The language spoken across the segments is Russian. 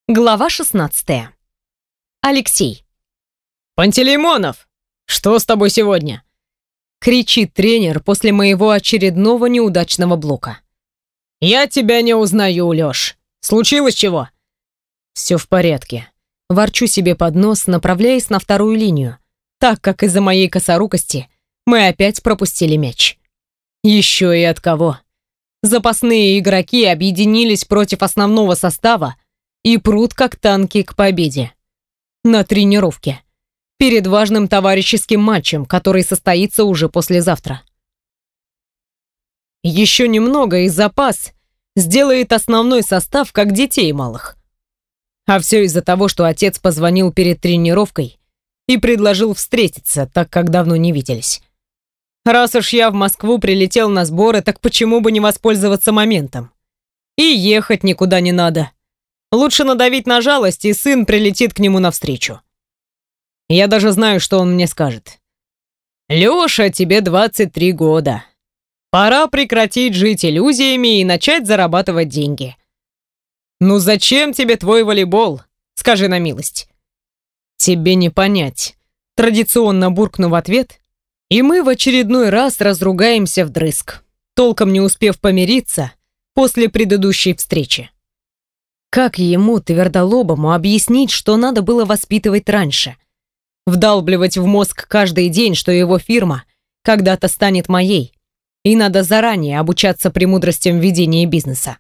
Глава 16. Алексей. «Пантелеймонов, что с тобой сегодня?» Кричит тренер после моего очередного неудачного блока. «Я тебя не узнаю, Лёш. Случилось чего?» Все в порядке. Ворчу себе под нос, направляясь на вторую линию, так как из-за моей косорукости мы опять пропустили мяч. Еще и от кого? Запасные игроки объединились против основного состава и прут как танки к победе. На тренировке. Перед важным товарищеским матчем, который состоится уже послезавтра. Еще немного и запас сделает основной состав как детей малых. А все из-за того, что отец позвонил перед тренировкой и предложил встретиться, так как давно не виделись. Раз уж я в Москву прилетел на сборы, так почему бы не воспользоваться моментом? И ехать никуда не надо. Лучше надавить на жалость, и сын прилетит к нему навстречу. Я даже знаю, что он мне скажет. «Лёша, тебе 23 года. Пора прекратить жить иллюзиями и начать зарабатывать деньги. Ну зачем тебе твой волейбол? Скажи на милость». Тебе не понять. Традиционно буркну в ответ, и мы в очередной раз разругаемся вдрызг, толком не успев помириться после предыдущей встречи. Как ему, твердолобому, объяснить, что надо было воспитывать раньше? Вдалбливать в мозг каждый день, что его фирма когда-то станет моей, и надо заранее обучаться премудростям ведения бизнеса.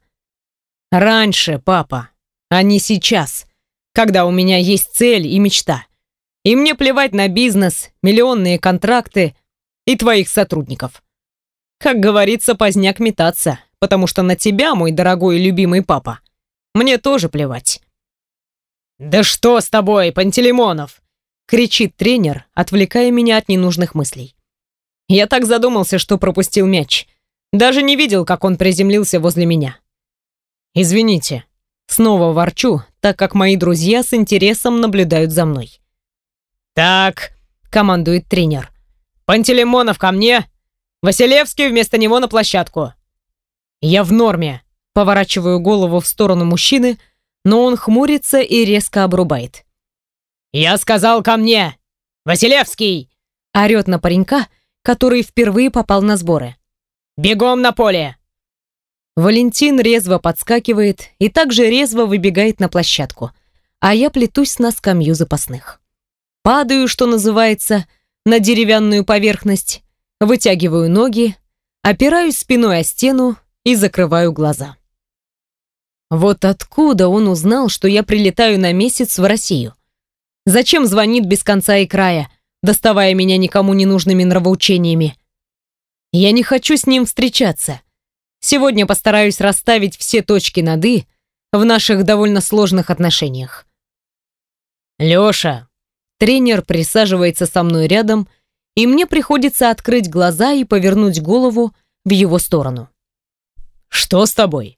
Раньше, папа, а не сейчас, когда у меня есть цель и мечта. И мне плевать на бизнес, миллионные контракты и твоих сотрудников. Как говорится, поздняк метаться, потому что на тебя, мой дорогой и любимый папа, мне тоже плевать. «Да что с тобой, Пантелеймонов?» — кричит тренер, отвлекая меня от ненужных мыслей. Я так задумался, что пропустил мяч. Даже не видел, как он приземлился возле меня. «Извините». Снова ворчу, так как мои друзья с интересом наблюдают за мной. «Так», — командует тренер. «Пантелеймонов ко мне! Василевский вместо него на площадку!» Я в норме. Поворачиваю голову в сторону мужчины, но он хмурится и резко обрубает. «Я сказал ко мне! Василевский!» Орет на паренька, который впервые попал на сборы. «Бегом на поле!» Валентин резво подскакивает и также резво выбегает на площадку, а я плетусь на скамью запасных. Падаю, что называется, на деревянную поверхность, вытягиваю ноги, опираюсь спиной о стену и закрываю глаза. Вот откуда он узнал, что я прилетаю на месяц в Россию? Зачем звонит без конца и края, доставая меня никому не нужными нравоучениями? Я не хочу с ним встречаться. Сегодня постараюсь расставить все точки над «и» в наших довольно сложных отношениях. «Лёша!» Тренер присаживается со мной рядом, и мне приходится открыть глаза и повернуть голову в его сторону. «Что с тобой?»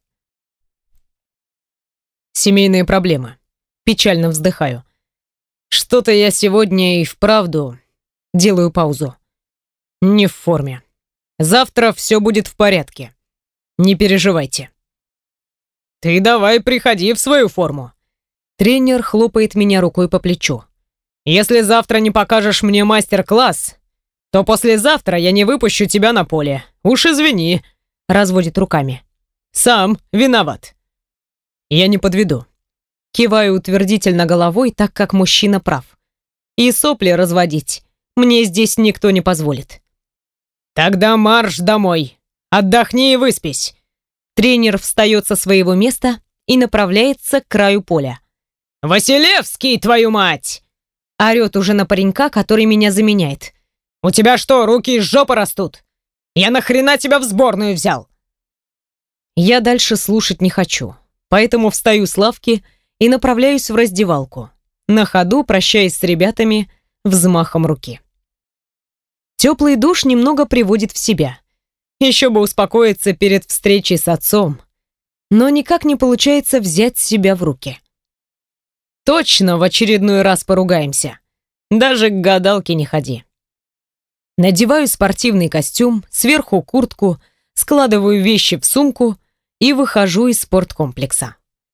Семейные проблемы. Печально вздыхаю. Что-то я сегодня и вправду делаю паузу. Не в форме. Завтра все будет в порядке. Не переживайте. «Ты давай приходи в свою форму». Тренер хлопает меня рукой по плечу. «Если завтра не покажешь мне мастер-класс, то послезавтра я не выпущу тебя на поле. Уж извини», — разводит руками. «Сам виноват». Я не подведу. Киваю утвердительно головой, так как мужчина прав. И сопли разводить мне здесь никто не позволит. «Тогда марш домой. Отдохни и выспись». Тренер встает со своего места и направляется к краю поля. «Василевский, твою мать!» Орет уже на паренька, который меня заменяет. «У тебя что, руки из жопы растут? Я нахрена тебя в сборную взял?» Я дальше слушать не хочу, поэтому встаю с лавки и направляюсь в раздевалку, на ходу прощаясь с ребятами взмахом руки. Теплый душ немного приводит в себя. Еще бы успокоиться перед встречей с отцом, но никак не получается взять себя в руки. Точно в очередной раз поругаемся. Даже к гадалке не ходи. Надеваю спортивный костюм, сверху куртку, складываю вещи в сумку и выхожу из спорткомплекса.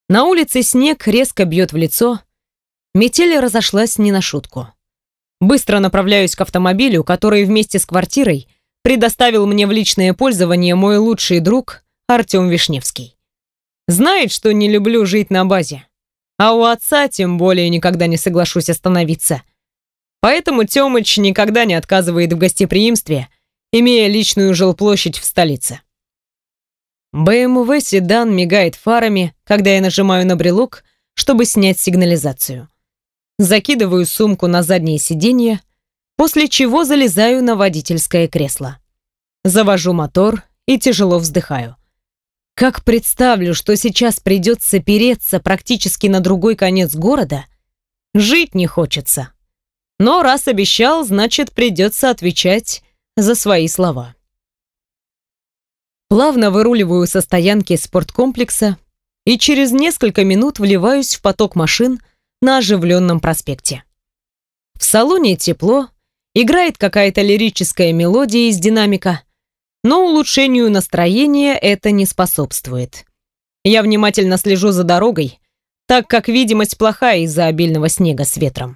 На улице снег резко бьет в лицо. Метель разошлась не на шутку. Быстро направляюсь к автомобилю, который вместе с квартирой предоставил мне в личное пользование мой лучший друг Артем Вишневский. Знает, что не люблю жить на базе. А у отца тем более никогда не соглашусь остановиться. Поэтому Тёмыч никогда не отказывает в гостеприимстве, имея личную жилплощадь в столице. БМВ седан мигает фарами, когда я нажимаю на брелок, чтобы снять сигнализацию. Закидываю сумку на заднее сиденье, после чего залезаю на водительское кресло. Завожу мотор и тяжело вздыхаю. Как представлю, что сейчас придется переться практически на другой конец города, жить не хочется. Но раз обещал, значит, придется отвечать за свои слова. Плавно выруливаю со стоянки спорткомплекса и через несколько минут вливаюсь в поток машин на оживленном проспекте. В салоне тепло, играет какая-то лирическая мелодия из динамика, но улучшению настроения это не способствует. Я внимательно слежу за дорогой, так как видимость плохая из-за обильного снега с ветром.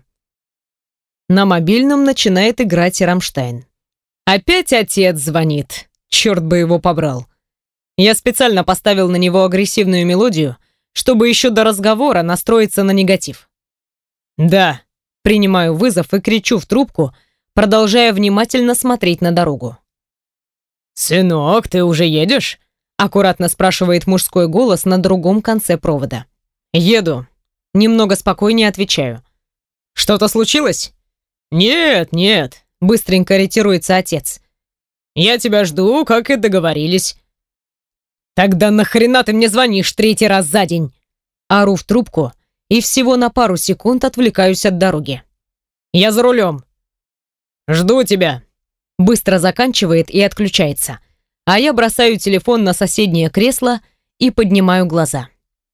На мобильном начинает играть Рамштайн. Опять отец звонит, черт бы его побрал. Я специально поставил на него агрессивную мелодию, чтобы еще до разговора настроиться на негатив. «Да», принимаю вызов и кричу в трубку, продолжая внимательно смотреть на дорогу. «Сынок, ты уже едешь?» аккуратно спрашивает мужской голос на другом конце провода. «Еду». Немного спокойнее отвечаю. «Что-то случилось?» «Нет, нет», быстренько ретируется отец. «Я тебя жду, как и договорились». «Тогда нахрена ты мне звонишь третий раз за день?» Ору в трубку и всего на пару секунд отвлекаюсь от дороги. «Я за рулем». «Жду тебя». Быстро заканчивает и отключается, а я бросаю телефон на соседнее кресло и поднимаю глаза.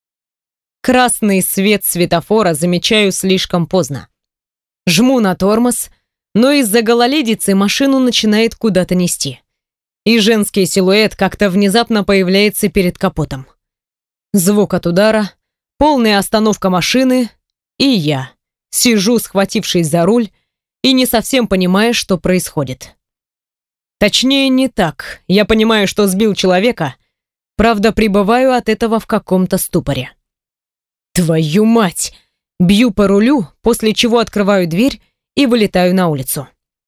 Красный свет светофора замечаю слишком поздно. Жму на тормоз, но из-за гололедицы машину начинает куда-то нести. И женский силуэт как-то внезапно появляется перед капотом. Звук от удара, полная остановка машины, и я сижу, схватившись за руль, и не совсем понимая, что происходит. Точнее, не так. Я понимаю, что сбил человека, правда, пребываю от этого в каком-то ступоре. Твою мать! Бью по рулю, после чего открываю дверь и вылетаю на улицу.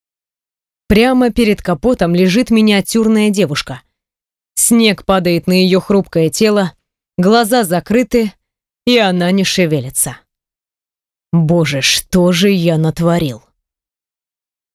Прямо перед капотом лежит миниатюрная девушка. Снег падает на ее хрупкое тело, глаза закрыты, и она не шевелится. Боже, что же я натворил?